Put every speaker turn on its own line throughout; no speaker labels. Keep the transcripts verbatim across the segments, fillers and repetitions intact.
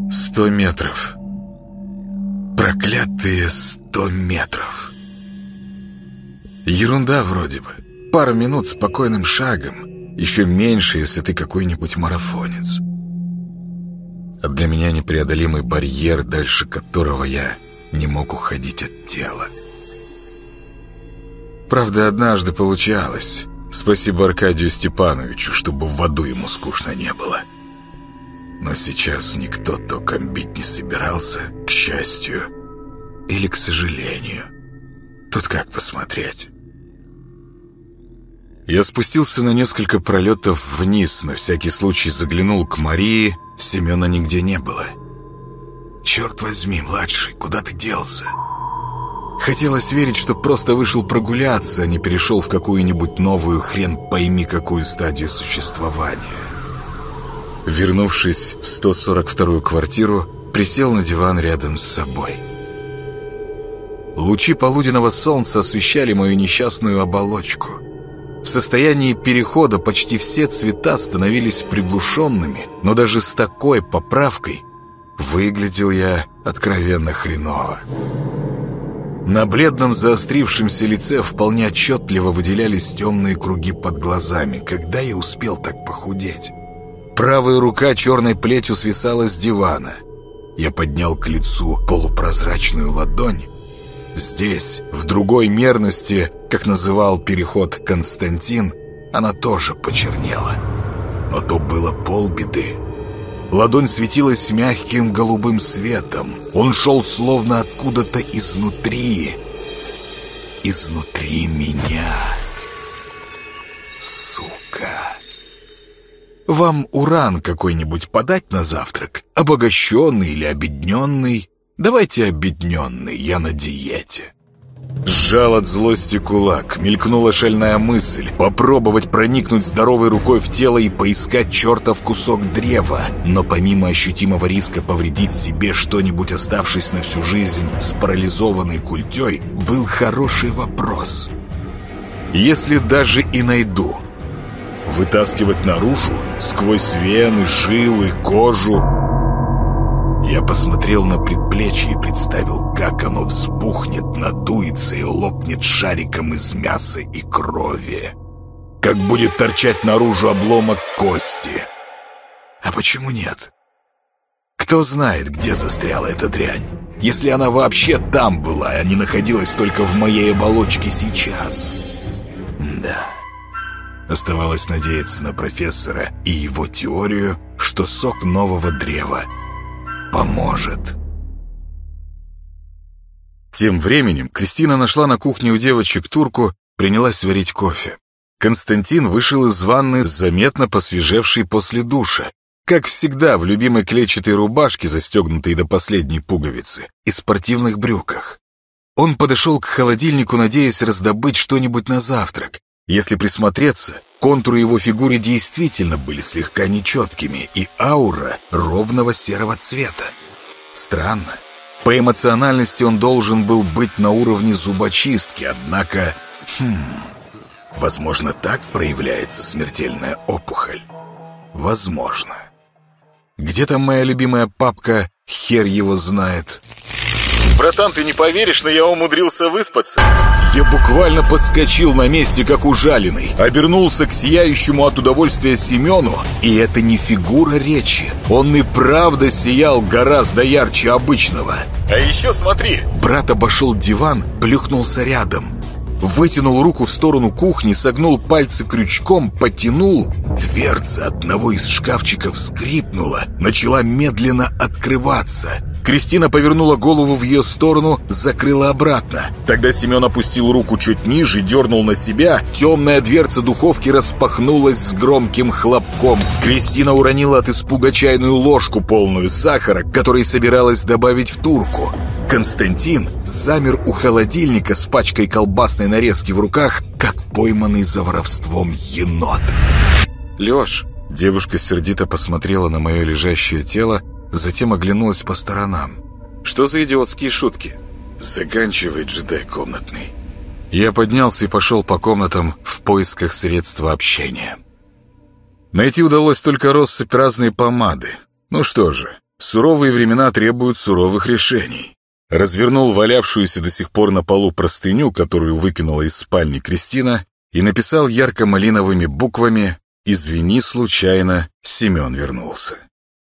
Сто метров. Проклятые сто метров. Ерунда вроде бы. Пара минут спокойным шагом. Еще меньше, если ты какой-нибудь марафонец. А для меня непреодолимый барьер, дальше которого я не мог уходить от тела. Правда, однажды получалось. Спасибо Аркадию Степановичу, чтобы в аду ему скучно не было. Но сейчас никто током бить не собирался, к счастью. Или к сожалению. Тут как посмотреть. Я спустился на несколько пролетов вниз, на всякий случай заглянул к Марии. Семена нигде не было. Черт возьми, младший, куда ты делся? Хотелось верить, что просто вышел прогуляться, а не перешел в какую-нибудь новую хрен пойми какую стадию существования. Вернувшись в сто сорок вторую квартиру, присел на диван рядом с собой. Лучи полуденного солнца освещали мою несчастную оболочку. В состоянии перехода почти все цвета становились приглушенными, но даже с такой поправкой выглядел я откровенно хреново. На бледном заострившемся лице вполне отчетливо выделялись темные круги под глазами. Когда я успел так похудеть? Правая рука черной плетью свисала с дивана. Я поднял к лицу полупрозрачную ладонь. Здесь, в другой мерности, как называл переход Константин, она тоже почернела. Но то было полбеды. Ладонь светилась мягким голубым светом. Он шел словно откуда-то изнутри. Изнутри меня. Сука. Вам уран какой-нибудь подать на завтрак? Обогащенный или обедненный? Давайте обедненный, я на диете. Сжал от злости кулак. Мелькнула шальная мысль попробовать проникнуть здоровой рукой в тело и поискать чертов кусок древа. Но помимо ощутимого риска повредить себе что-нибудь, оставшись на всю жизнь с парализованной культей, был хороший вопрос. Если даже и найду, вытаскивать наружу, сквозь вены, жилы, кожу. Я посмотрел на предплечье и представил, как оно взбухнет, надуется и лопнет шариком из мяса и крови. Как будет торчать наружу обломок кости. А почему нет? Кто знает, где застряла эта дрянь? Если она вообще там была, а не находилась только в моей оболочке сейчас. Да. Оставалось надеяться на профессора и его теорию, что сок нового древа поможет. Тем временем Кристина нашла на кухне у девочек турку, принялась варить кофе. Константин вышел из ванны, заметно посвежевший после душа. Как всегда, в любимой клетчатой рубашке, застегнутой до последней пуговицы, и спортивных брюках. Он подошел к холодильнику, надеясь раздобыть что-нибудь на завтрак. Если присмотреться, контуры его фигуры действительно были слегка нечеткими, и аура ровного серого цвета. Странно. По эмоциональности он должен был быть на уровне зубочистки, однако... Хм... Возможно, так проявляется смертельная опухоль. Возможно. Где там моя любимая папка? Хер его знает. Братан, ты не поверишь, но я умудрился выспаться. Я буквально подскочил на месте, как ужаленный. Обернулся к сияющему от удовольствия Семену. И это не фигура речи. Он и правда сиял гораздо ярче обычного. А еще смотри. Брат обошел диван, плюхнулся рядом. Вытянул руку в сторону кухни, согнул пальцы крючком, потянул. Дверца одного из шкафчиков скрипнула, начала медленно открываться. Кристина повернула голову в ее сторону, закрыла обратно. Тогда Семен опустил руку чуть ниже, дернул на себя. Темная дверца духовки распахнулась с громким хлопком. Кристина уронила от испуга чайную ложку, полную сахара, который собиралась добавить в турку. Константин замер у холодильника с пачкой колбасной нарезки в руках, как пойманный за воровством енот. «Леш!» Девушка сердито посмотрела на мое лежащее тело, затем оглянулась по сторонам. «Что за идиотские шутки?» «Заканчивай, джедай комнатный». Я поднялся и пошел по комнатам в поисках средства общения. Найти удалось только россыпь разной помады. Ну что же, Суровые времена требуют суровых решений. Развернул валявшуюся до сих пор на полу простыню, которую выкинула из спальни Кристина, и написал ярко-малиновыми буквами: «Извини, случайно, Семен вернулся».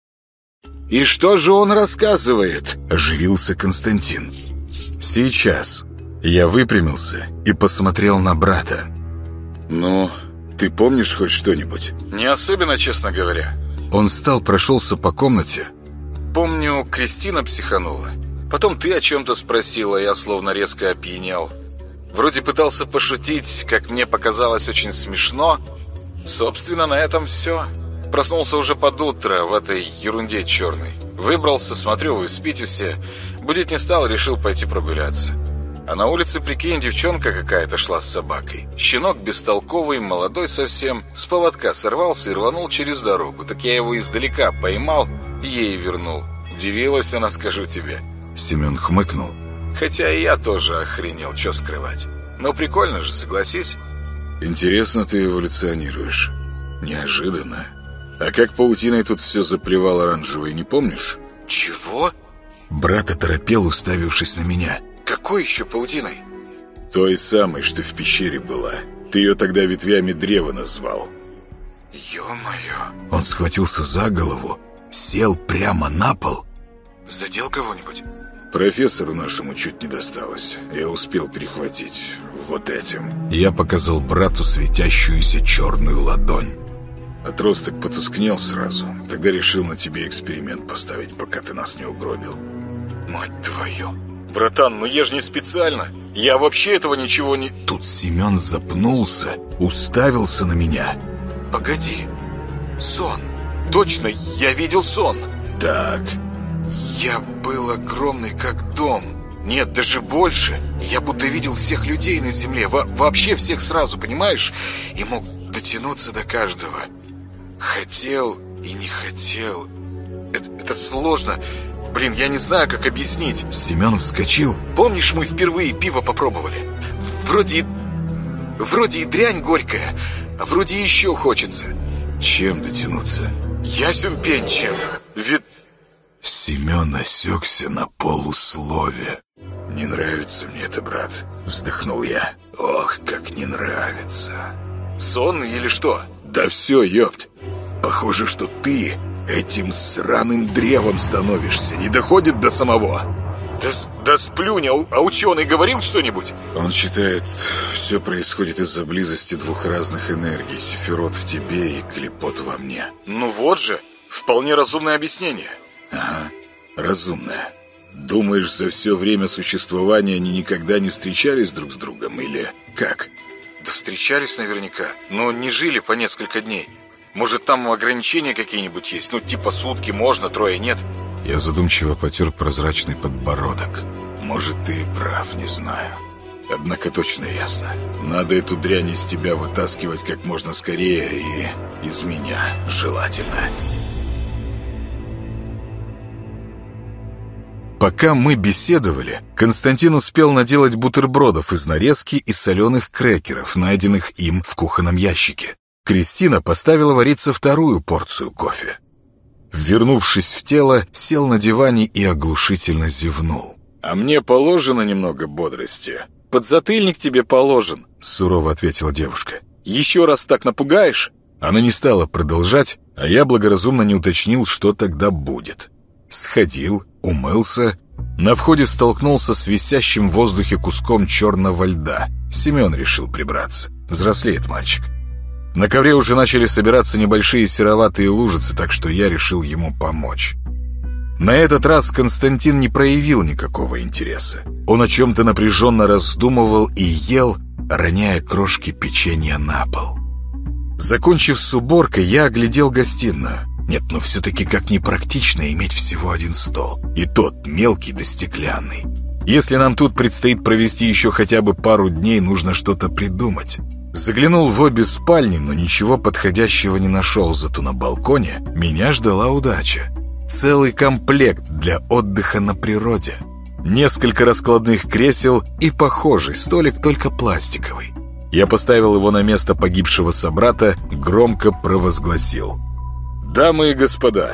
«И что же он рассказывает?» — оживился Константин. «Сейчас». Я выпрямился и посмотрел на брата. «Ну, ты помнишь хоть что-нибудь?» «Не особенно, честно говоря». Он встал, прошелся по комнате. «Помню, Кристина психанула. Потом ты о чем-то спросила, я словно резко опьянел. Вроде пытался пошутить, как мне показалось, очень смешно. Собственно, на этом все. Проснулся уже под утро в этой ерунде черной. Выбрался, смотрю, вы спите все. Будить не стал, решил пойти прогуляться. А на улице, прикинь, девчонка какая-то шла с собакой. Щенок бестолковый, молодой совсем, с поводка сорвался и рванул через дорогу. Так я его издалека поймал и ей вернул. Удивилась она, скажу тебе». Семен хмыкнул. «Хотя и я тоже охренел, что скрывать. Но прикольно же, согласись?» «Интересно ты эволюционируешь. Неожиданно. А как паутиной тут все заплевал оранжевой, не помнишь?» «Чего?» Брат оторопел, уставившись на меня. «Какой еще паутиной?» «Той самой, что в пещере была. Ты ее тогда ветвями древа назвал». «Ё-моё!» Он схватился за голову, сел прямо на пол. «Задел кого-нибудь?» «Профессору нашему чуть не досталось. Я успел перехватить вот этим». Я показал брату светящуюся черную ладонь. Отросток потускнел сразу. Тогда решил на тебе эксперимент поставить, пока ты нас не угробил. Мать твою! Братан, ну я же не специально. Я вообще этого ничего не... Тут Семен запнулся, уставился на меня. Погоди. Сон. Точно, я видел сон. Так. Я был огромный, как дом. Нет, даже больше. Я будто видел всех людей на земле. Во вообще всех сразу, понимаешь? И мог дотянуться до каждого. Хотел и не хотел. Это, это сложно. Блин, я не знаю, как объяснить. Семен вскочил. Помнишь, мы впервые пиво попробовали? Вроде... Вроде и дрянь горькая, а вроде еще хочется. Чем дотянуться? Ясен пень чем. Ведь... Семен осекся на полуслове. «Не нравится мне это, брат», — вздохнул я. «Ох, как не нравится». «Сон или что?» «Да все, ёпт. Похоже, что ты этим сраным древом становишься. Не доходит до самого». Да, да сплюнь, а, а ученый говорил что-нибудь? Он считает, все происходит из-за близости двух разных энергий. Сефирот в тебе и клепот во мне. Ну вот же, вполне разумное объяснение. Ага, разумное. Думаешь, за все время существования они никогда не встречались друг с другом, или как? Да встречались наверняка, но не жили по несколько дней. Может, там ограничения какие-нибудь есть? Ну, типа сутки можно, трое нет. Я задумчиво потер прозрачный подбородок. Может, ты и прав, не знаю. Однако точно ясно. Надо эту дрянь из тебя вытаскивать как можно скорее и из меня, желательно. Пока мы беседовали, Константин успел наделать бутербродов из нарезки и соленых крекеров, найденных им в кухонном ящике. Кристина поставила вариться вторую порцию кофе. Вернувшись в тело, сел на диване и оглушительно зевнул. «А мне положено немного бодрости?» «Подзатыльник тебе положен», — сурово ответила девушка. «Еще раз так напугаешь?» Она не стала продолжать, а я благоразумно не уточнил, что тогда будет. Сходил, умылся. На входе столкнулся с висящим в воздухе куском черного льда. Семен решил прибраться. Взрослеет мальчик. На ковре уже начали собираться небольшие сероватые лужицы, так что я решил ему помочь. На этот раз Константин не проявил никакого интереса. Он о чем-то напряженно раздумывал и ел, роняя крошки печенья на пол. Закончив с уборкой, я оглядел гостиную. Нет, но все-таки как непрактично иметь всего один стол. И тот мелкий да стеклянный. Если нам тут предстоит провести еще хотя бы пару дней, нужно что-то придумать. Заглянул в обе спальни, но ничего подходящего не нашел. Зато на балконе меня ждала удача. Целый комплект для отдыха на природе. Несколько раскладных кресел и похожий столик, только пластиковый. Я поставил его на место погибшего собрата, громко провозгласил: «Дамы и господа,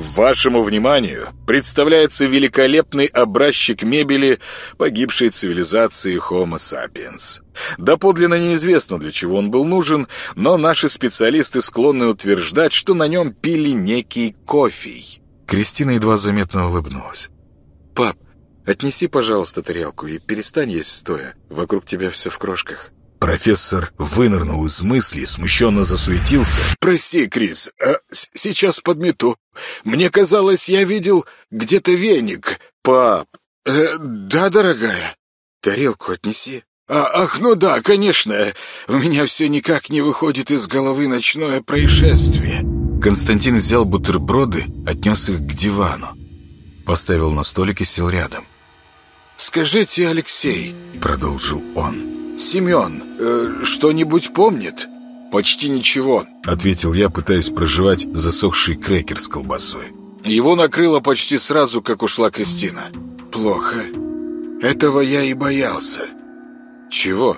Вашему вниманию представляется великолепный образчик мебели погибшей цивилизации Homo sapiens. Доподлинно неизвестно, для чего он был нужен, но наши специалисты склонны утверждать, что на нем пили некий кофе. Кристина едва заметно улыбнулась. «Пап, отнеси, пожалуйста, тарелку и перестань есть стоя. Вокруг тебя все в крошках». Профессор вынырнул из мысли, смущенно засуетился. «Прости, Крис, а сейчас подмету. Мне казалось, я видел где-то веник. Пап, э, да, дорогая, тарелку отнеси». А, «Ах, ну да, конечно. У меня все никак не выходит из головы ночное происшествие». Константин взял бутерброды, отнес их к дивану. Поставил на столик и сел рядом. «Скажите, Алексей», — продолжил он, — «Семен э, что-нибудь помнит?» «Почти ничего», — ответил я, пытаясь прожевать засохший крекер с колбасой. «Его накрыло почти сразу, как ушла Кристина». «Плохо. Этого я и боялся». «Чего?»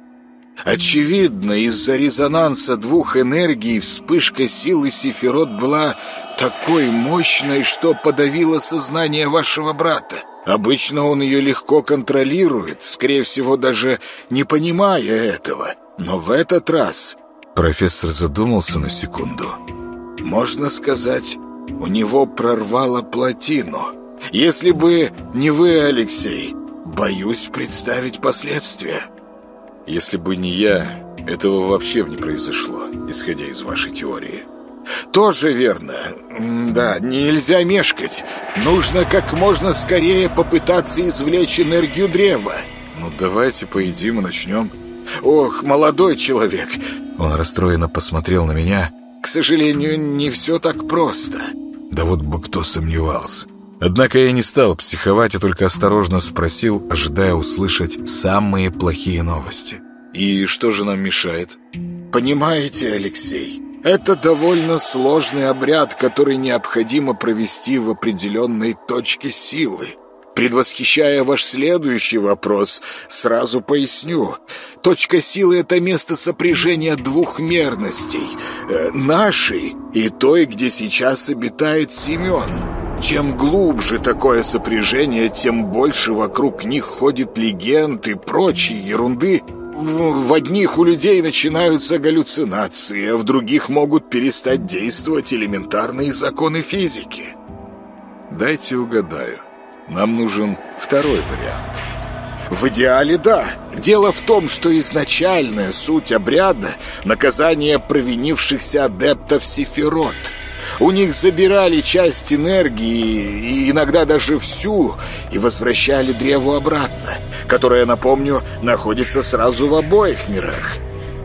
«Очевидно, из-за резонанса двух энергий вспышка силы Сефирот была такой мощной, что подавила сознание вашего брата. Обычно он ее легко контролирует, скорее всего, даже не понимая этого. Но в этот раз...» Профессор задумался на секунду. «Можно сказать, у него прорвало плотину. Если бы не вы, Алексей, боюсь представить последствия». «Если бы не я, этого вообще бы не произошло, исходя из вашей теории». «Тоже верно. Да, нельзя мешкать. Нужно как можно скорее попытаться извлечь энергию древа». «Ну, давайте поедим и начнем». «Ох, молодой человек!» Он расстроенно посмотрел на меня. «К сожалению, не все так просто». Да вот бы кто сомневался. Однако я не стал психовать, а только осторожно спросил, ожидая услышать самые плохие новости. «И что же нам мешает?» «Понимаете, Алексей, это довольно сложный обряд, который необходимо провести в определенной точке силы. Предвосхищая ваш следующий вопрос, сразу поясню. Точка силы — это место сопряжения двух мерностей, э, нашей и той, где сейчас обитает Семен. Чем глубже такое сопряжение, тем больше вокруг них ходит легенд и прочей ерунды. В одних у людей начинаются галлюцинации, а в других могут перестать действовать элементарные законы физики». «Дайте угадаю. Нам нужен второй вариант». «В идеале, да. Дело в том, что изначальная суть обряда — наказание провинившихся адептов Сефирот. У них забирали часть энергии, и иногда даже всю, и возвращали древу обратно, которое, напомню, находится сразу в обоих мирах.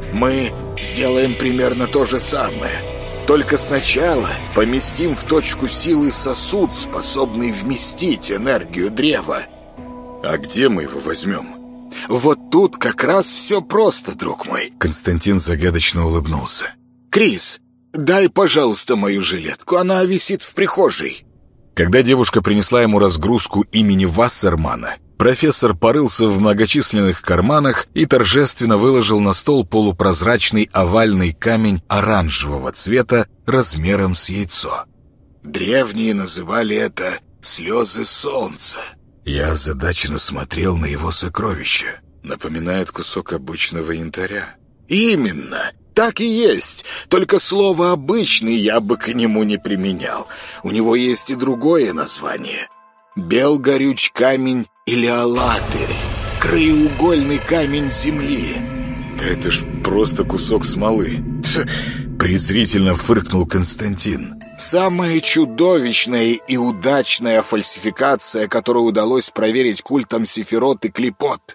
Мы сделаем примерно то же самое. Только сначала поместим в точку силы сосуд, способный вместить энергию древа». «А где мы его возьмем?» «Вот тут как раз все просто, друг мой». Константин загадочно улыбнулся. «Крис, дай, пожалуйста, мою жилетку, она висит в прихожей». Когда девушка принесла ему разгрузку имени Вассермана, профессор порылся в многочисленных карманах и торжественно выложил на стол полупрозрачный овальный камень оранжевого цвета размером с яйцо. «Древние называли это слезы солнца». Я озадаченно смотрел на его сокровище. Напоминает кусок обычного янтаря. «Именно! Так и есть, только слово «обычный» я бы к нему не применял. У него есть и другое название. Белгорюч камень или алатырь, краеугольный камень земли». «Да это ж просто кусок смолы!» презрительно фыркнул Константин. «Самая чудовищная и удачная фальсификация, которую удалось проверить культом Сефирот и Клипот.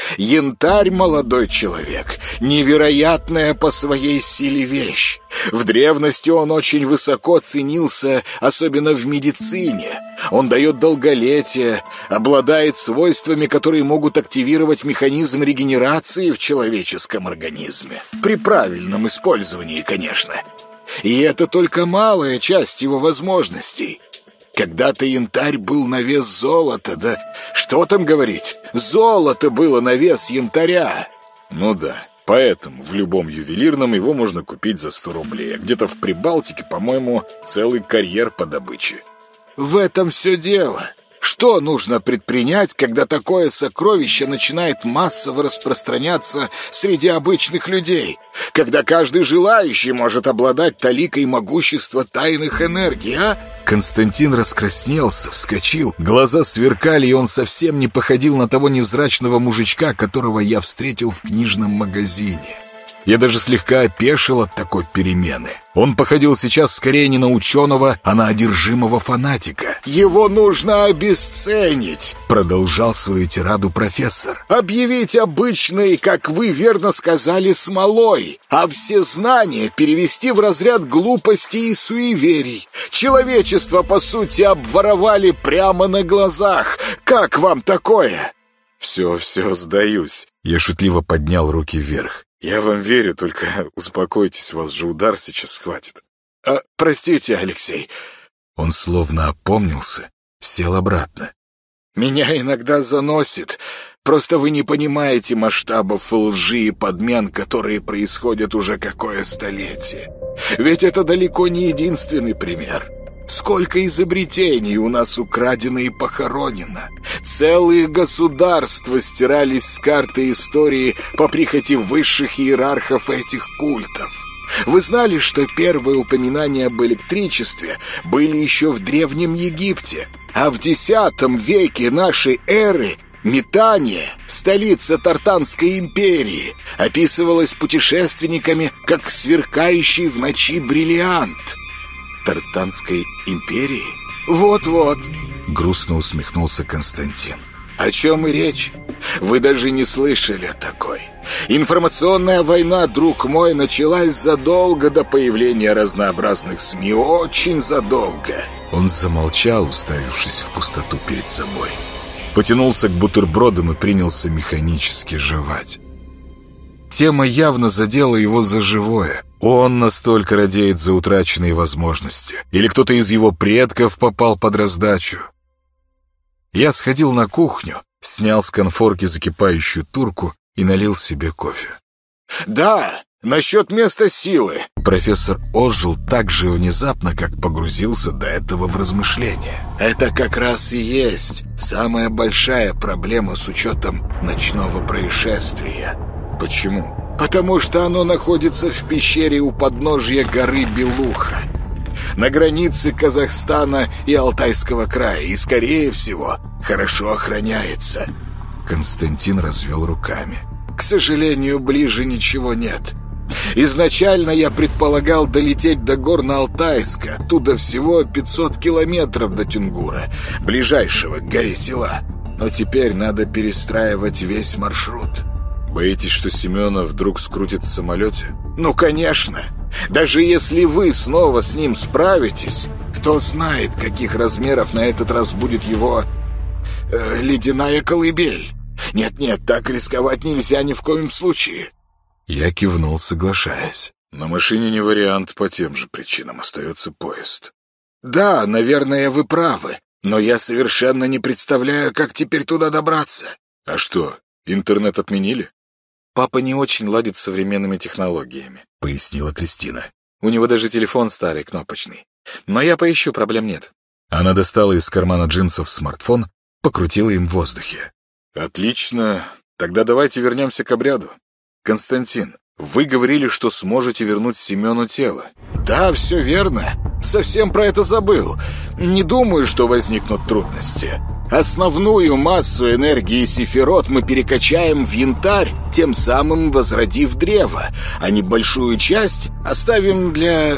Янтарь, молодой человек, невероятная по своей силе вещь. В древности он очень высоко ценился, особенно в медицине. Он дает долголетие, обладает свойствами, которые могут активировать механизм регенерации в человеческом организме. При правильном использовании, конечно. И это только малая часть его возможностей. Когда-то янтарь был на вес золота, да что там говорить, золото было на вес янтаря». «Ну да, Поэтому в любом ювелирном его можно купить за сто рублей. А где-то в Прибалтике, по-моему, целый карьер по добыче. В этом все дело. Что нужно предпринять, когда такое сокровище начинает массово распространяться среди обычных людей? Когда каждый желающий может обладать таликой могущества тайных энергий, а? Константин раскраснелся, вскочил, глаза сверкали, и он совсем не походил на того невзрачного мужичка, которого я встретил в книжном магазине. Я даже слегка опешил от такой перемены. Он походил сейчас скорее не на ученого, а на одержимого фанатика. «Его нужно обесценить», — продолжал свою тираду профессор. «Объявить обычной, как вы верно сказали, смолой, а все знания перевести в разряд глупостей и суеверий. Человечество, по сути, обворовали прямо на глазах. Как вам такое?» «Все, все, сдаюсь». Я шутливо поднял руки вверх. «Я вам верю, только успокойтесь, вас же удар сейчас схватит». А, «Простите, Алексей». Он словно опомнился, сел обратно. «Меня иногда заносит. Просто вы не понимаете масштабов лжи и подмен, которые происходят уже какое столетие. Ведь это далеко не единственный пример. Сколько изобретений у нас украдено и похоронено. Целые государства стирались с карты истории по прихоти высших иерархов этих культов. Вы знали, что первые упоминания об электричестве были еще в Древнем Египте, а в десятом веке нашей эры Метания, столица Тартанской империи, описывалась путешественниками как сверкающий в ночи бриллиант. Тартанской империи? Вот-вот, грустно усмехнулся Константин. О чем и речь? Вы даже не слышали о такой. Информационная война, друг мой, началась задолго до появления разнообразных СМИ, очень задолго. Он замолчал, уставившись в пустоту перед собой. Потянулся к бутербродам и принялся механически жевать. Тема явно задела его за живое. Он настолько радеет за утраченные возможности. Или кто-то из его предков попал под раздачу. Я сходил на кухню, снял с конфорки закипающую турку и налил себе кофе. «Да, насчет места силы!» Профессор ожил так же внезапно, как погрузился до этого в размышления. «Это как раз и есть самая большая проблема с учетом ночного происшествия». «Почему?» «Потому что оно находится в пещере у подножья горы Белуха, на границе Казахстана и Алтайского края, и, скорее всего, хорошо охраняется». Константин развел руками. «К сожалению, ближе ничего нет. Изначально я предполагал долететь до гор на Алтайска, оттуда всего пятьсот километров до Тюнгура, ближайшего к горе села. Но теперь надо перестраивать весь маршрут». «Боитесь, что Семена вдруг скрутит в самолете?» «Ну, конечно. Даже если вы снова с ним справитесь, кто знает, каких размеров на этот раз будет его э, ледяная колыбель. Нет-нет, так рисковать нельзя ни в коем случае». Я кивнул, соглашаясь. «На машине не вариант, по тем же причинам остается поезд». «Да, наверное, вы правы, но я совершенно не представляю, как теперь туда добраться». «А что, интернет отменили?» «Папа не очень ладит с современными технологиями», — пояснила Кристина. «У него даже телефон старый, кнопочный. Но я поищу, проблем нет». Она достала из кармана джинсов смартфон, покрутила им в воздухе. «Отлично. Тогда давайте вернемся к обряду. Константин, вы говорили, что сможете вернуть Семену тело». «Да, все верно. Совсем про это забыл. Не думаю, что возникнут трудности. Основную массу энергии сефирот мы перекачаем в янтарь, тем самым возродив древо, а небольшую часть оставим для...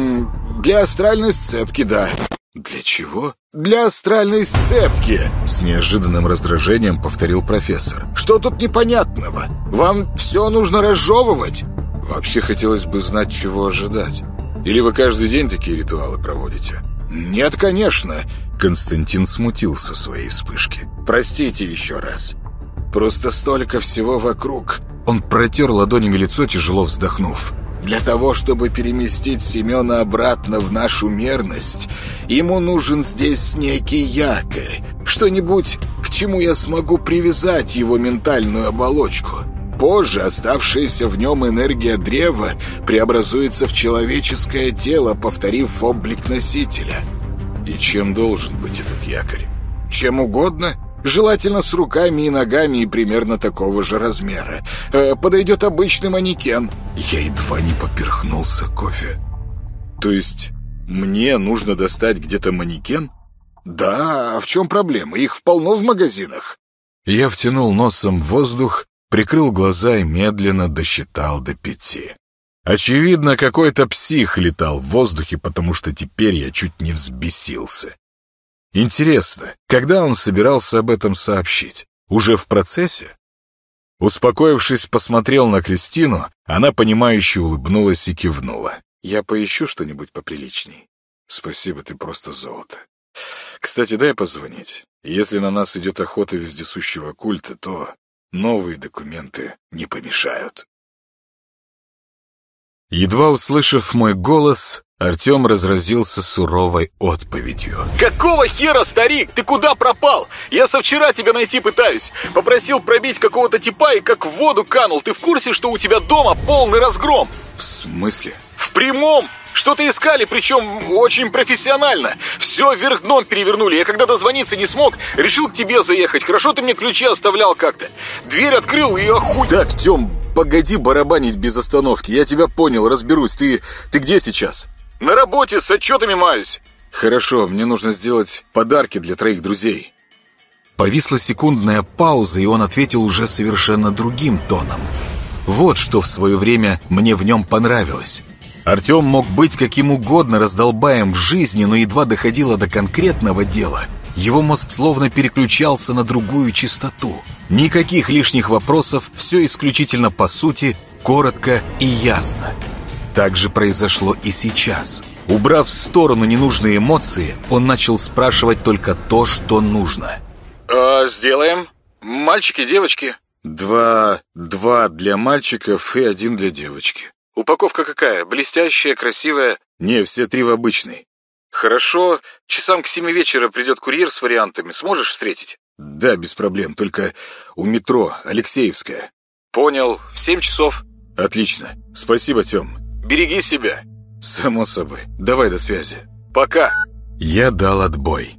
для астральной сцепки, да». «Для чего?» «Для астральной сцепки», — с неожиданным раздражением повторил профессор. «Что тут непонятного? Вам все нужно разжевывать?» «Вообще хотелось бы знать, чего ожидать. Или вы каждый день такие ритуалы проводите?» «Нет, конечно». Константин смутился своей вспышки. «Простите еще раз. Просто столько всего вокруг». Он протер ладонями лицо, тяжело вздохнув. «Для того, чтобы переместить Семена обратно в нашу мерность, ему нужен здесь некий якорь. Что-нибудь, к чему я смогу привязать его ментальную оболочку. позже оставшаяся в нем энергия древа преобразуется в человеческое тело, повторив облик носителя. И чем должен быть этот якорь? Чем угодно. Желательно с руками и ногами и примерно такого же размера. Э, подойдет обычный манекен. Я едва не поперхнулся кофе. То есть мне нужно достать где-то манекен? Да, а в чем проблема? Их полно в магазинах. Я втянул носом в воздух, прикрыл глаза и медленно досчитал до пяти. Очевидно, какой-то псих летал в воздухе, потому что теперь я чуть не взбесился. Интересно, когда он собирался об этом сообщить? Уже в процессе? Успокоившись, посмотрел на Кристину, она понимающе улыбнулась и кивнула. «Я поищу что-нибудь поприличней». «Спасибо, ты просто золото. Кстати, дай позвонить. Если на нас идет охота вездесущего культа, то новые документы не помешают». Едва услышав мой голос, Артем разразился суровой отповедью.
«Какого хера, старик? Ты куда пропал? Я со вчера тебя найти пытаюсь. Попросил пробить какого-то типа и как в воду канул. Ты в курсе, что у тебя дома полный разгром?»
«В смысле?»
«В прямом! Что-то искали, причем очень профессионально. Все вверх дном перевернули. Я когда дозвониться не смог, решил к тебе заехать. Хорошо ты мне ключи оставлял как-то. Дверь открыл и охуй...»
«Так, Тем, погоди барабанить без остановки. Я тебя понял, разберусь. Ты, ты где сейчас?»
«На работе, с отчетами маюсь».
«Хорошо, мне нужно сделать подарки для троих друзей». Повисла секундная пауза, и он ответил уже совершенно другим тоном. Вот что в свое время мне в нем понравилось. Артем мог быть каким угодно раздолбаем в жизни, но едва доходило до конкретного дела. Его мозг словно переключался на другую частоту. Никаких лишних вопросов, все исключительно по сути, коротко и ясно. Так же произошло и сейчас. Убрав в сторону ненужные эмоции, он начал спрашивать только то, что нужно.
«Э, сделаем. Мальчики, девочки?»
Два... два для мальчиков и один для девочки.
«Упаковка какая? Блестящая, красивая?»
Не, все три в обычной.
«Хорошо. Часам к семи вечера придет курьер с вариантами. Сможешь встретить?»
Да, без проблем. Только у метро, Алексеевская.
«Понял. В семь часов».
Отлично. Спасибо, Тем.
«Береги себя».
Само собой. Давай до связи.
«Пока».
Я дал отбой.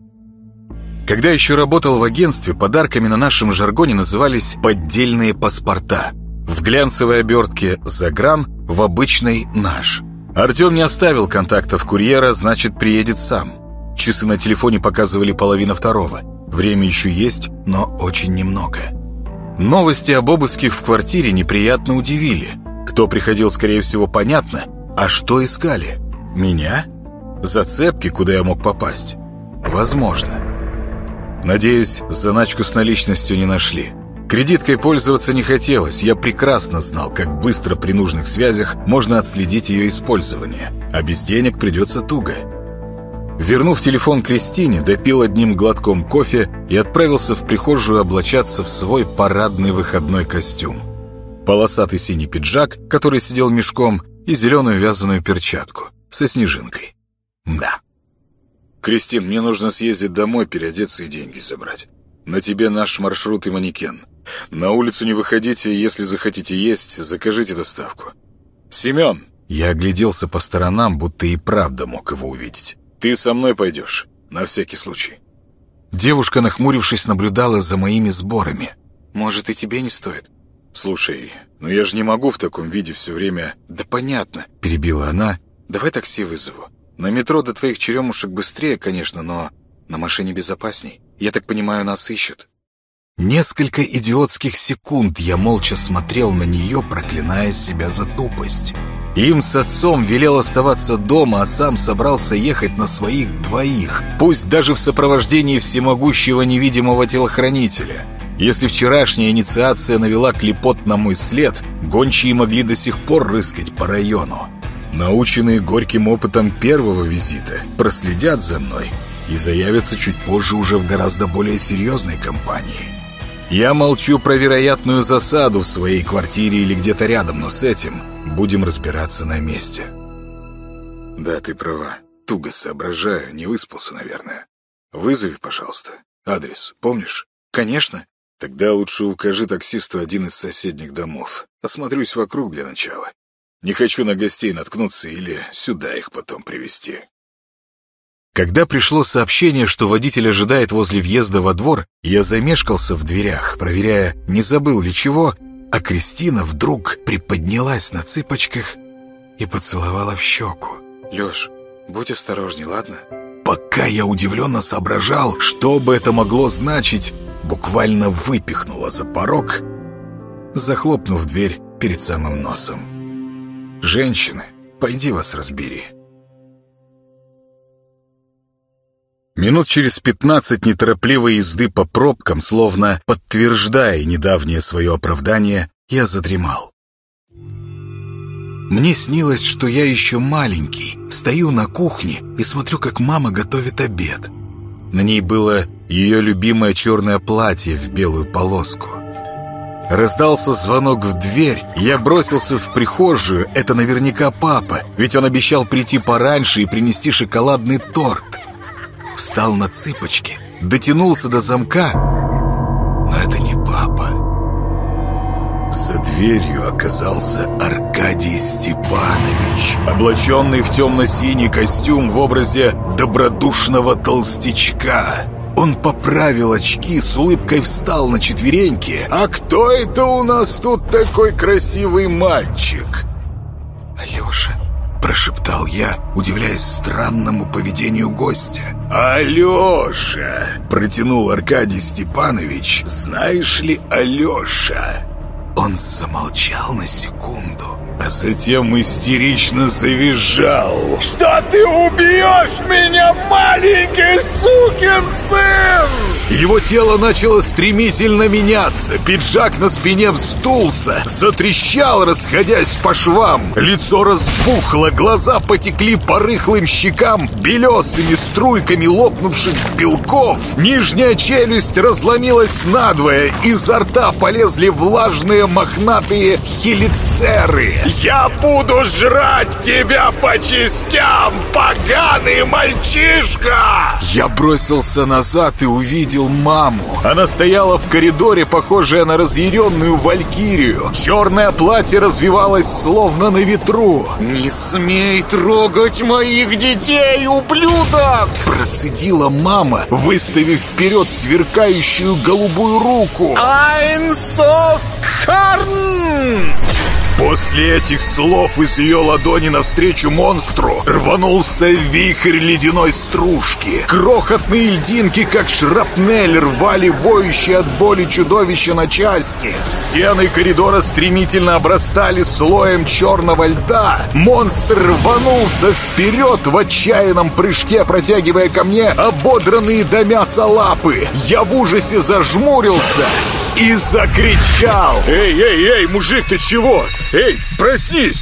Когда еще работал в агентстве, подарками на нашем жаргоне назывались поддельные паспорта. В глянцевой обертке «Загран», в обычной «Наш». Артем не оставил контактов курьера, значит, приедет сам. Часы на телефоне показывали половину второго. Время еще есть, но очень немного. Новости об обыске в квартире неприятно удивили. Кто приходил, скорее всего, понятно. А что искали? Меня? Зацепки, куда я мог попасть? Возможно. Надеюсь, заначку с наличностью не нашли. Кредиткой пользоваться не хотелось. Я прекрасно знал, как быстро при нужных связях можно отследить ее использование. А без денег придется туго. Вернув телефон Кристине, допил одним глотком кофе и отправился в прихожую облачаться в свой парадный выходной костюм. Полосатый синий пиджак, который сидел мешком, и зеленую вязаную перчатку со снежинкой. Да. «Кристин, мне нужно съездить домой, переодеться и деньги забрать. На тебе наш маршрут и манекен. На улицу не выходите, если захотите есть, закажите доставку. Семен!» Я огляделся по сторонам, будто и правда мог его увидеть. «Ты со мной пойдешь, на всякий случай». Девушка, нахмурившись, наблюдала за моими сборами. «Может, и тебе не стоит?» «Слушай, ну я же не могу в таком виде все время...» «Да понятно», — перебила она. «Давай такси вызову. На метро до твоих черемушек быстрее, конечно, но на машине безопасней. Я так понимаю, нас ищут». Несколько идиотских секунд я молча смотрел на нее, проклиная себя за тупость. Им с отцом велел оставаться дома, а сам собрался ехать на своих двоих, пусть даже в сопровождении всемогущего невидимого телохранителя. Если вчерашняя инициация навела клепот на мой след, гончие могли до сих пор рыскать по району. Наученные горьким опытом первого визита, проследят за мной и заявятся чуть позже уже в гораздо более серьезной компании. Я молчу про вероятную засаду в своей квартире или где-то рядом, но с этим будем разбираться на месте. Да, ты права. Туго соображаю, не выспался, наверное. Вызови, пожалуйста. Адрес помнишь? Конечно. Тогда лучше укажи таксисту один из соседних домов. Осмотрюсь вокруг для начала. Не хочу на гостей наткнуться или сюда их потом привезти. Когда пришло сообщение, что водитель ожидает возле въезда во двор, я замешкался в дверях, проверяя, не забыл ли чего, а Кристина вдруг приподнялась на цыпочках и поцеловала в щеку. «Леш, будь осторожней, ладно?» Пока я удивленно соображал, что бы это могло значить, буквально выпихнула за порог, захлопнув дверь перед самым носом. «Женщины, пойди вас разбери». Минут через пятнадцать неторопливой езды по пробкам, словно подтверждая недавнее свое оправдание, я задремал. Мне снилось, что я еще маленький, стою на кухне и смотрю, как мама готовит обед. На ней было ее любимое черное платье в белую полоску. Раздался звонок в дверь, я бросился в прихожую, это наверняка папа, ведь он обещал прийти пораньше и принести шоколадный торт. Встал на цыпочки, дотянулся до замка, но это не папа. За дверью оказался Аркадий Степанович, облаченный в темно-синий костюм в образе добродушного толстячка. Он поправил очки, с улыбкой встал на четвереньки. «А кто это у нас тут такой красивый мальчик?» «Алеша», — прошептал я, удивляясь странному поведению гостя. «Алеша!» — протянул Аркадий Степанович. «Знаешь ли, Алеша?» Он замолчал на секунду, а затем истерично завизжал. «Что ты убьешь меня, маленький сукин сын?» Его тело начало стремительно меняться, пиджак на спине вздулся, затрещал, расходясь по швам. Лицо разбухло, глаза потекли по рыхлым щекам белесыми струйками лопнувших белков. Нижняя челюсть разломилась надвое, изо рта полезли влажные мохнатые хелицеры. «Я буду жрать тебя по частям, поганый мальчишка!» Я бросился назад и увидел маму. Она стояла в коридоре, похожая на разъяренную валькирию. Черное платье развивалось словно на ветру. «Не смей трогать моих детей, ублюдок!» процедила мама, выставив вперед сверкающую голубую руку. «Ein so Karn!» После этих слов из ее ладони навстречу монстру рванулся вихрь ледяной стружки. Крохотные льдинки, как шрапнель, рвали воющие от боли чудовища на части. Стены коридора стремительно обрастали слоем черного льда. Монстр рванулся вперед в отчаянном прыжке, протягивая ко мне ободранные до мяса лапы. Я в ужасе зажмурился и закричал: «Эй, эй, эй, мужик, ты чего? Эй, проснись!»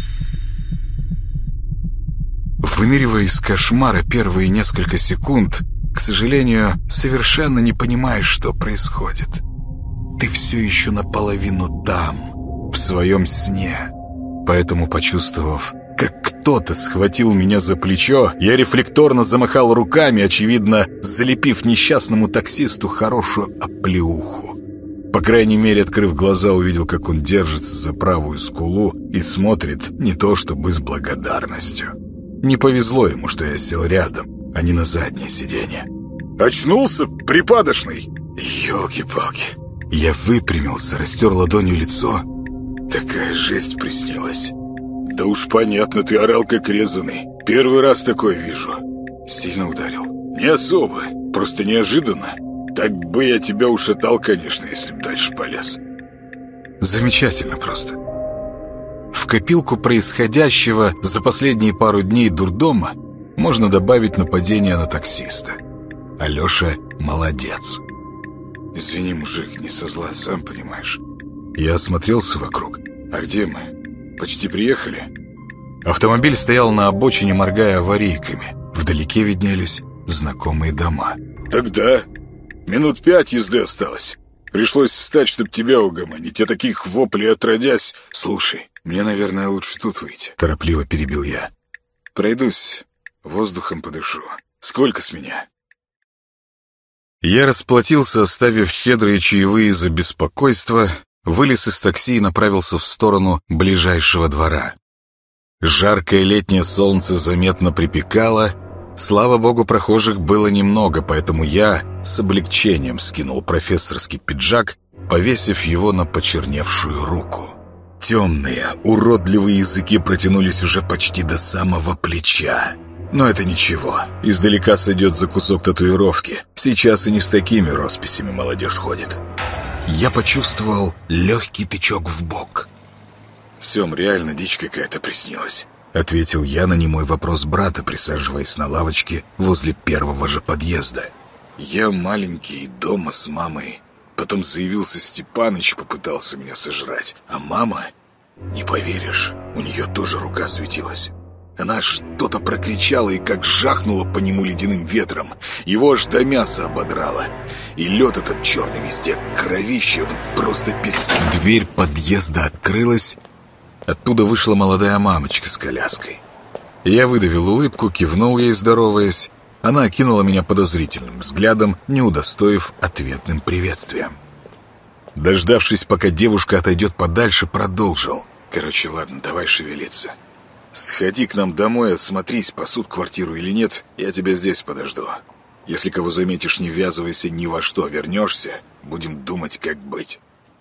Выныривая из кошмара первые несколько секунд, к сожалению, совершенно не понимаешь, что происходит. Ты все еще наполовину там, в своем сне. Поэтому, почувствовав, как кто-то схватил меня за плечо, я рефлекторно замахал руками, очевидно, залепив несчастному таксисту хорошую оплеуху. По крайней мере, открыв глаза, увидел, как он держится за правую скулу и смотрит не то чтобы с благодарностью. Не повезло ему, что я сел рядом, а не на заднее сиденье. «Очнулся, припадочный?» «Елки-палки!» Я выпрямился, растер ладонью лицо. Такая жесть приснилась. «Да уж понятно, ты орал как резаный. Первый раз такое вижу». «Сильно ударил?» «Не особо, просто неожиданно. Так бы я тебя ушатал, конечно, если б дальше полез». Замечательно просто. В копилку происходящего за последние пару дней дурдома можно добавить нападение на таксиста. Алеша молодец. «Извини, мужик, не со зла, сам понимаешь». Я осмотрелся вокруг. «А где мы? Почти приехали?» Автомобиль стоял на обочине, моргая аварийками. Вдалеке виднелись знакомые дома. «Тогда минут пять езды осталось. Пришлось встать, чтобы тебя угомонить. Я таких воплей отродясь. Слушай, мне, наверное, лучше тут выйти». Торопливо перебил я. «Пройдусь, воздухом подышу. Сколько с меня?» Я расплатился, оставив щедрые чаевые за беспокойство, вылез из такси и направился в сторону ближайшего двора. Жаркое летнее солнце заметно припекало. Слава богу, прохожих было немного, поэтому я с облегчением скинул профессорский пиджак, повесив его на почерневшую руку. Темные, уродливые языки протянулись уже почти до самого плеча. Но это ничего, издалека сойдет за кусок татуировки. Сейчас и не с такими росписями молодежь ходит. Я почувствовал легкий тычок в бок. «Сем, реально дичь какая-то приснилась», — ответил я на немой вопрос брата, присаживаясь на лавочке возле первого же подъезда. «Я маленький, дома с мамой. Потом заявился Степаныч, попытался меня сожрать. А мама, не поверишь, у нее тоже рука светилась. Она что-то прокричала и как жахнула по нему ледяным ветром. Его аж до мяса ободрала. И лед этот черный везде, кровище, просто песок». Дверь подъезда открылась. Оттуда вышла молодая мамочка с коляской. Я выдавил улыбку, кивнул ей, здороваясь. Она окинула меня подозрительным взглядом, не удостоив ответным приветствием. Дождавшись, пока девушка отойдет подальше, продолжил. «Короче, ладно, давай шевелиться. Сходи к нам домой, осмотрись, пасут квартиру или нет, я тебя здесь подожду. Если кого заметишь, не ввязывайся ни во что, вернешься, будем думать, как быть».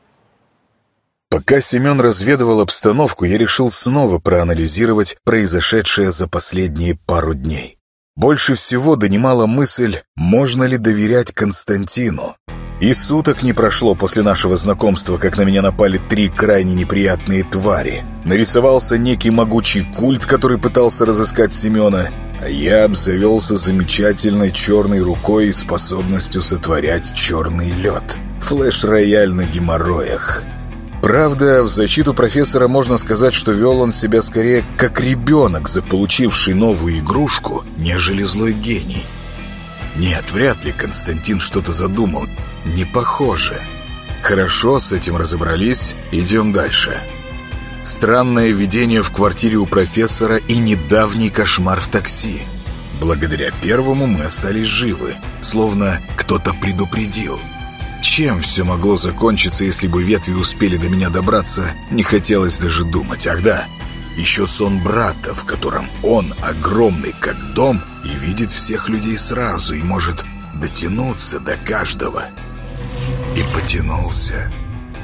Пока Семен разведывал обстановку, я решил снова проанализировать произошедшее за последние пару дней. Больше всего донимала мысль, можно ли доверять Константину. И суток не прошло после нашего знакомства, как на меня напали три крайне неприятные твари. Нарисовался некий могучий культ, который пытался разыскать Семена, а я обзавелся замечательной черной рукой и способностью сотворять черный лед. Флэш-рояль на геморроях. Правда, в защиту профессора можно сказать, что вел он себя скорее как ребенок, заполучивший новую игрушку, нежели злой гений. Нет, вряд ли Константин что-то задумал. Не похоже. Хорошо, с этим разобрались, идем дальше. Странное видение в квартире у профессора и недавний кошмар в такси. Благодаря первому мы остались живы, словно кто-то предупредил. Чем все могло закончиться, если бы ветви успели до меня добраться, не хотелось даже думать. Ах да, еще сон брата, в котором он огромный как дом и видит всех людей сразу и может дотянуться до каждого. И потянулся.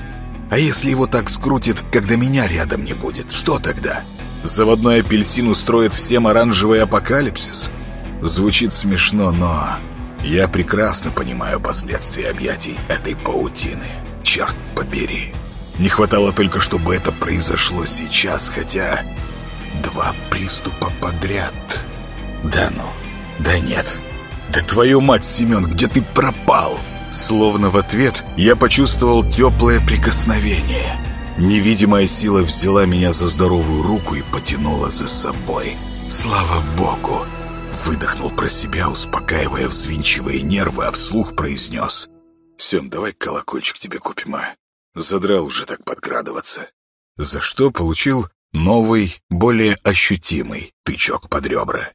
А если его так скрутит, когда меня рядом не будет, что тогда? Заводной апельсин устроит всем оранжевый апокалипсис? Звучит смешно, но... я прекрасно понимаю последствия объятий этой паутины. Черт побери. Не хватало только, чтобы это произошло сейчас, хотя... два приступа подряд. Да ну, да нет. Да твою мать, Семен, где ты пропал? Словно в ответ я почувствовал теплое прикосновение. Невидимая сила взяла меня за здоровую руку и потянула за собой. Слава богу! Выдохнул про себя, успокаивая взвинчивая нервы, а вслух произнес: «Сем, давай колокольчик тебе купим, а? Задрал уже так подкрадываться». За что получил новый, более ощутимый тычок под ребра.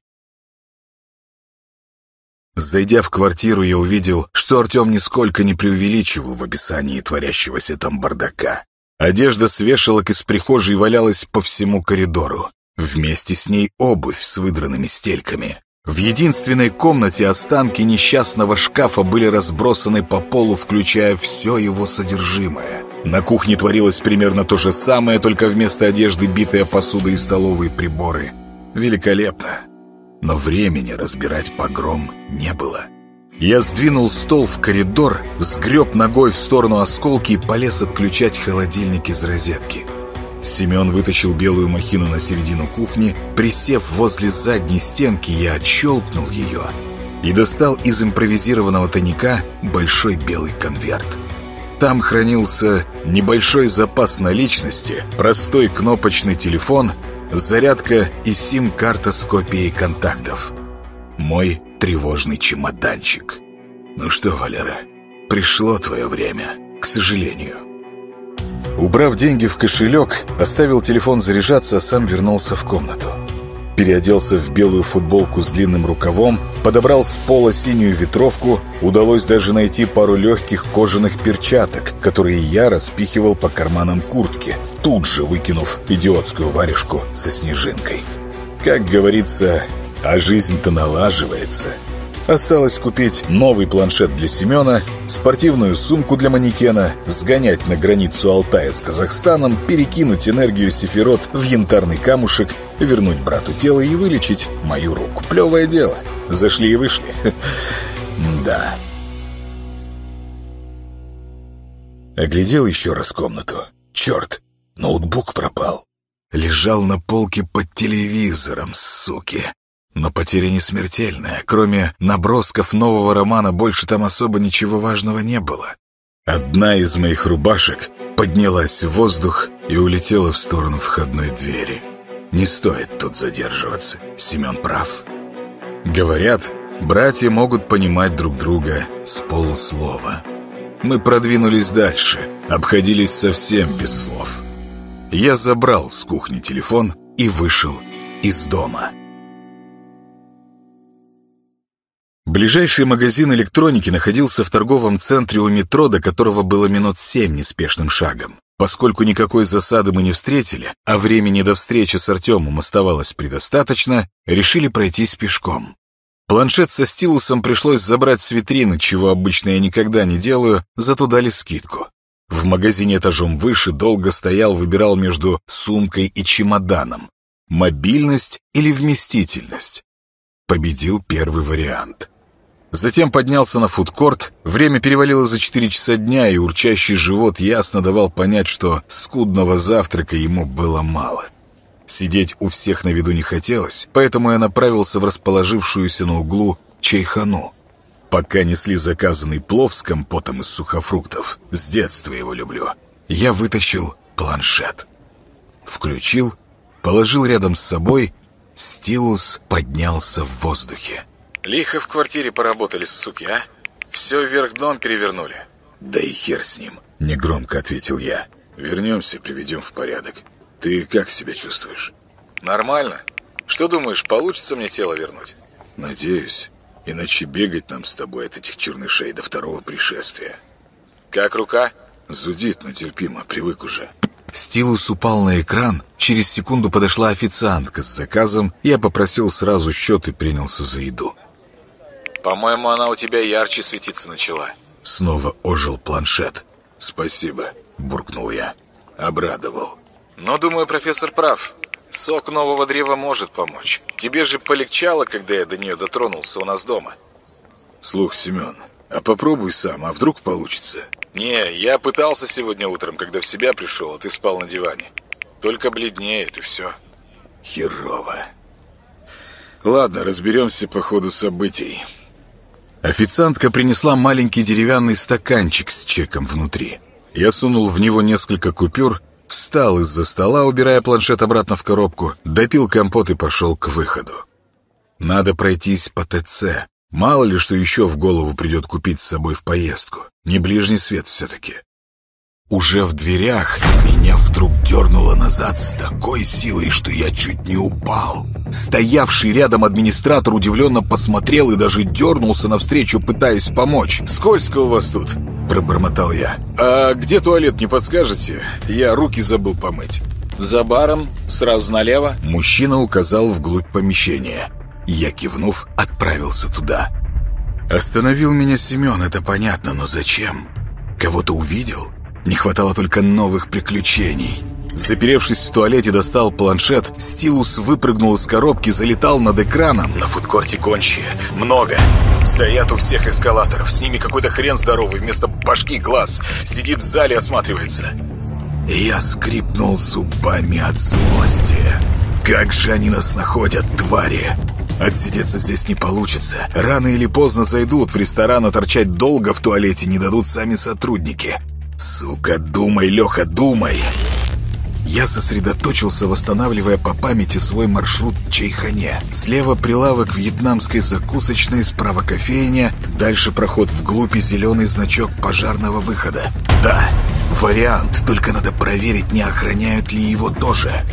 Зайдя в квартиру, я увидел, что Артем нисколько не преувеличивал в описании творящегося там бардака. Одежда с вешалок из прихожей валялась по всему коридору. Вместе с ней обувь с выдранными стельками. В единственной комнате останки несчастного шкафа были разбросаны по полу, включая все его содержимое. На кухне творилось примерно то же самое, только вместо одежды битая посуда и столовые приборы. Великолепно. Но времени разбирать погром не было. Я сдвинул стол в коридор, сгреб ногой в сторону осколки и полез отключать холодильник из розетки. Семен вытащил белую махину на середину кухни. Присев возле задней стенки, я отщелкнул ее и достал из импровизированного тайника большой белый конверт. Там хранился небольшой запас наличности, простой кнопочный телефон, зарядка и сим-карта с копией контактов. Мой тревожный чемоданчик. Ну что, Валера, пришло твое время, к сожалению. Убрав деньги в кошелек, оставил телефон заряжаться, а сам вернулся в комнату. Переоделся в белую футболку с длинным рукавом, подобрал с пола синюю ветровку, удалось даже найти пару легких кожаных перчаток, которые я распихивал по карманам куртки, тут же выкинув идиотскую варежку со снежинкой. Как говорится, а жизнь-то налаживается. Осталось купить новый планшет для Семена, спортивную сумку для манекена, сгонять на границу Алтая с Казахстаном, перекинуть энергию Сефирот в янтарный камушек, вернуть брату тело и вылечить мою руку. Плевое дело. Зашли и вышли. Да. Оглядел еще раз комнату. Черт, ноутбук пропал. Лежал на полке под телевизором, суки. Но потеря не смертельная. Кроме набросков нового романа, больше там особо ничего важного не было. Одна из моих рубашек поднялась в воздух и улетела в сторону входной двери. Не стоит тут задерживаться. Семен прав. Говорят, братья могут понимать друг друга с полуслова. Мы продвинулись дальше, обходились совсем без слов. Я забрал с кухни телефон и вышел из дома. Ближайший магазин электроники находился в торговом центре у метро, до которого было минут семь неспешным шагом. Поскольку никакой засады мы не встретили, а времени до встречи с Артемом оставалось предостаточно, решили пройтись пешком. Планшет со стилусом пришлось забрать с витрины, чего обычно я никогда не делаю, зато дали скидку. В магазине этажом выше долго стоял, выбирал между сумкой и чемоданом. Мобильность или вместительность? Победил первый вариант. Затем поднялся на фудкорт. Время перевалило за четыре часа дня, и урчащий живот ясно давал понять, что скудного завтрака ему было мало. Сидеть у всех на виду не хотелось, поэтому я направился в расположившуюся на углу чайхану. Пока несли заказанный плов с компотом из сухофруктов, с детства его люблю, я вытащил планшет. Включил, положил рядом с собой, стилус поднялся в воздухе.
Лихо в квартире поработали, суки, а? Все вверх дном перевернули.
Да и хер с ним, негромко ответил я. Вернемся, приведем в порядок. Ты как себя чувствуешь?
Нормально. Что думаешь, получится мне тело вернуть?
Надеюсь. Иначе бегать нам с тобой от этих чернышей до второго пришествия.
Как рука?
Зудит, но терпимо, привык уже. Стилус упал на экран. Через секунду подошла официантка с заказом. Я попросил сразу счет и принялся за еду.
По-моему, она у тебя ярче светиться начала.
Снова ожил планшет. Спасибо, буркнул я. Обрадовал.
Но, думаю, профессор прав. Сок нового древа может помочь. Тебе же полегчало, когда я до нее дотронулся у нас дома.
Слух, Семен, а попробуй сам, а вдруг получится?
Не, я пытался сегодня утром, когда в себя пришел, а ты спал на диване. Только бледнеет, и все.
Херово. Ладно, разберемся по ходу событий. Официантка принесла маленький деревянный стаканчик с чеком внутри. Я сунул в него несколько купюр, встал из-за стола, убирая планшет обратно в коробку, допил компот и пошел к выходу. Надо пройтись по ТЦ. Мало ли, что еще в голову придет купить с собой в поездку. Не ближний свет все-таки. Уже в дверях меня вдруг дернуло назад с такой силой, что я чуть не упал. Стоявший рядом администратор удивленно посмотрел и даже дернулся навстречу, пытаясь помочь.
«Скользко у вас тут», — пробормотал я. «А где туалет, не подскажете? Я руки забыл помыть».
«За баром, сразу налево».
Мужчина указал вглубь помещения. Я, кивнув, отправился туда. Остановил меня Семен, это понятно, но зачем? Кого-то увидел? Не хватало только новых приключений. Заперевшись в туалете, достал планшет. Стилус выпрыгнул из коробки, залетал над экраном. На фудкорте гончие. Много. Стоят у всех эскалаторов. С ними какой-то хрен здоровый, вместо башки глаз. Сидит в зале, осматривается. Я скрипнул зубами от злости. Как же они нас находят, твари! Отсидеться здесь не получится. Рано или поздно зайдут в ресторан, а торчать долго в туалете не дадут сами сотрудники. Сука, думай, Леха, думай! Я сосредоточился, восстанавливая по памяти свой маршрут к чайхане. Слева прилавок вьетнамской закусочной, справа кофейня, дальше проход вглубь и зеленый значок пожарного выхода. Да, вариант, только надо проверить, не охраняют ли его тоже.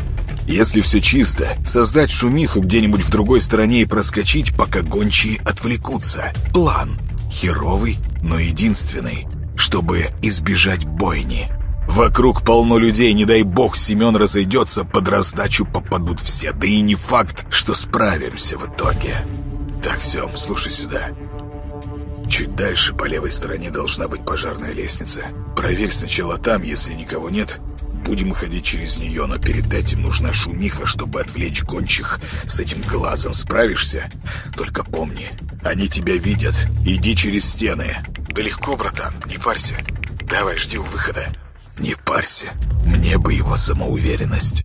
Если все чисто, создать шумиху где-нибудь в другой стороне и проскочить, пока гончие отвлекутся. План. Херовый, но единственный, чтобы избежать бойни. Вокруг полно людей, не дай бог Семен разойдется, под раздачу попадут все. Да и не факт, что справимся в итоге. Так, Сем, слушай сюда. Чуть дальше по левой стороне должна быть пожарная лестница. Проверь сначала там, если никого нет. Будем ходить через нее, но перед этим нужна шумиха, чтобы отвлечь гончих с этим глазом. Справишься? Только помни, они тебя видят. Иди через стены. Да легко, братан, не парься. Давай, жди у выхода. Не парься, мне бы его самоуверенность.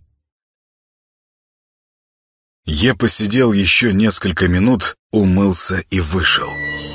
Я посидел еще несколько минут, умылся и вышел.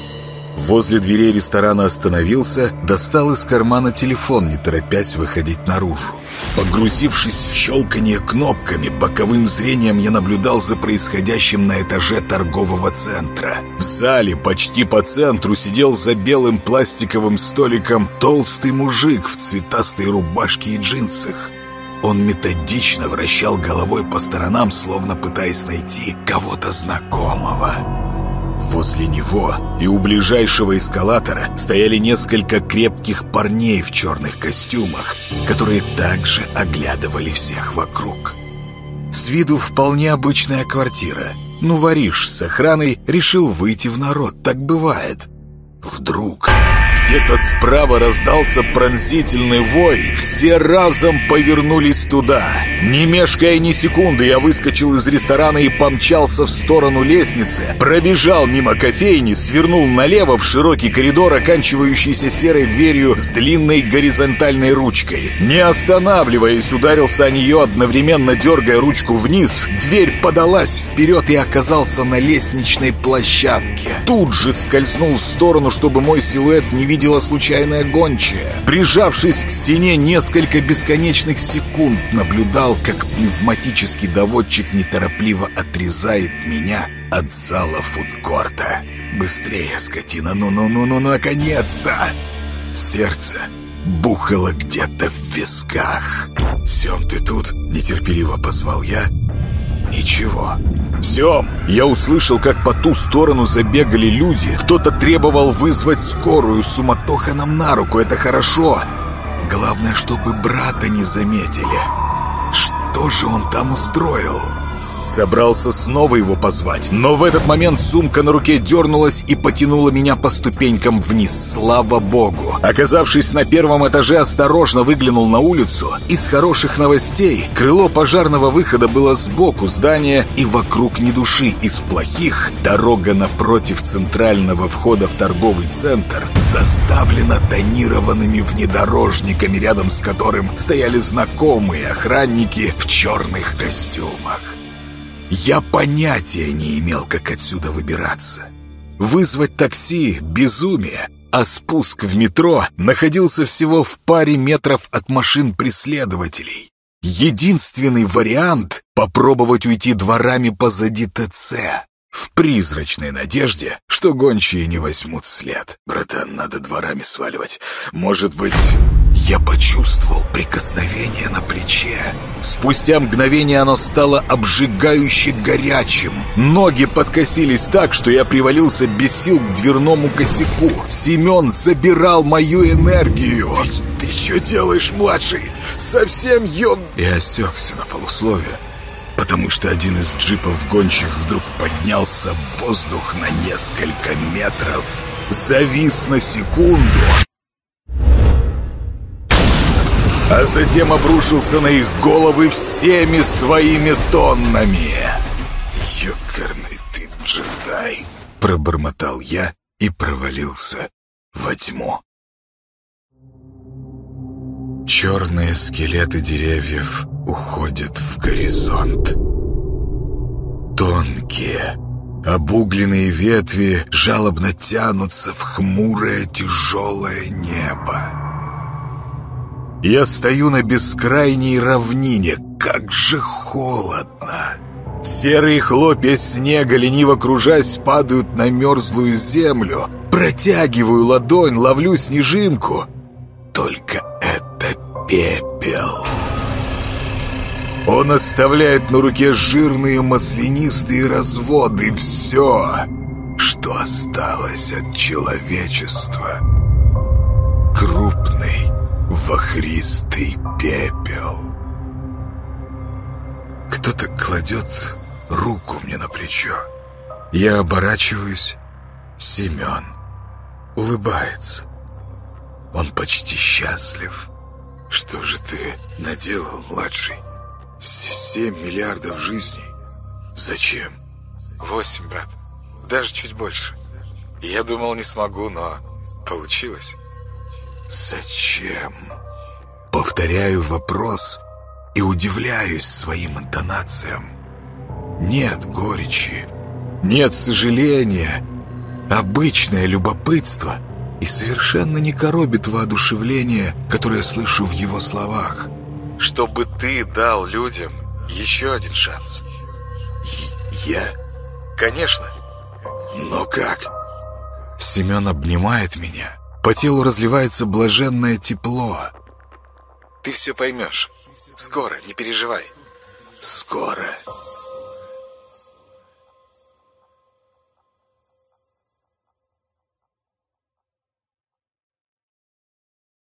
Возле дверей ресторана остановился, достал из кармана телефон, не торопясь выходить наружу. Погрузившись в щелканье кнопками, боковым зрением я наблюдал за происходящим на этаже торгового центра. В зале, почти по центру, сидел за белым пластиковым столиком толстый мужик в цветастой рубашке и джинсах. Он методично вращал головой по сторонам, словно пытаясь найти кого-то знакомого. Возле него и у ближайшего эскалатора стояли несколько крепких парней в черных костюмах, которые также оглядывали всех вокруг. С виду вполне обычная квартира. Ну, воришь с охраной решил выйти в народ, так бывает. Вдруг где-то справа раздался пронзительный вой. Все разом повернулись туда. Не мешкая ни секунды, я выскочил из ресторана и помчался в сторону лестницы. Пробежал мимо кофейни, свернул налево в широкий коридор, оканчивающийся серой дверью с длинной горизонтальной ручкой. Не останавливаясь, ударился о нее, одновременно дергая ручку вниз. Дверь подалась вперед и оказался на лестничной площадке. Тут же скользнул в сторону, чтобы мой силуэт не видела случайная гончая. Прижавшись к стене несколько бесконечных секунд, наблюдал, как пневматический доводчик неторопливо отрезает меня от зала фудкорта. Быстрее, скотина, ну-ну-ну-ну, наконец-то! Сердце бухало где-то в висках. «Сем, ты тут?» — нетерпеливо позвал я. Ничего. «Сем!» Я услышал, как по ту сторону забегали люди. Кто-то требовал вызвать скорую. Суматоха нам на руку, это хорошо. Главное, чтобы брата не заметили. Что же он там устроил? Собрался снова его позвать, но в этот момент сумка на руке дернулась и потянула меня по ступенькам вниз. Слава богу! Оказавшись на первом этаже, осторожно выглянул на улицу. Из хороших новостей крыло пожарного выхода было сбоку здания и вокруг ни души. Из плохих дорога напротив центрального входа в торговый центр заставлена тонированными внедорожниками, рядом с которым стояли знакомые охранники в черных костюмах. Я понятия не имел, как отсюда выбираться. Вызвать такси — безумие, а спуск в метро находился всего в паре метров от машин преследователей. Единственный вариант — попробовать уйти дворами позади ТЦ, в призрачной надежде, что гончие не возьмут след. «Братан, надо дворами сваливать. Может быть...» Я почувствовал прикосновение на плече. Спустя мгновение оно стало обжигающе горячим. Ноги подкосились так, что я привалился без сил к дверному косяку. Семен забирал мою энергию. «Ты, ты что делаешь, младший? Совсем еб...» И осекся на полусловие, потому что один из джипов гончих вдруг поднялся в воздух на несколько метров. Завис на секунду, а затем обрушился на их головы всеми своими тоннами. «Ёкарный ты джедай!» — пробормотал я и провалился во тьму. Черные скелеты деревьев уходят в горизонт. Тонкие, обугленные ветви жалобно тянутся в хмурое тяжелое небо. Я стою на бескрайней равнине. Как же холодно! Серые хлопья снега, лениво кружась, падают на мерзлую землю. Протягиваю ладонь, ловлю снежинку. Только это пепел. Он оставляет на руке жирные маслянистые разводы. Все, что осталось от человечества. Крупный вохристый пепел. Кто-то кладет руку мне на плечо. Я оборачиваюсь. Семен улыбается. Он почти счастлив. Что же ты наделал, младший? Семь миллиардов жизней. Зачем?
Восемь, брат. Даже чуть больше. Я думал, не смогу, но получилось.
Зачем? Повторяю вопрос и удивляюсь своим интонациям. Нет горечи, нет сожаления. Обычное любопытство. И совершенно не коробит воодушевление, которое слышу в его словах.
Чтобы ты дал людям еще один шанс.
Я?
Конечно.
Но как? Семен обнимает меня. По телу разливается блаженное тепло.
Ты все поймешь. Скоро, не переживай.
Скоро.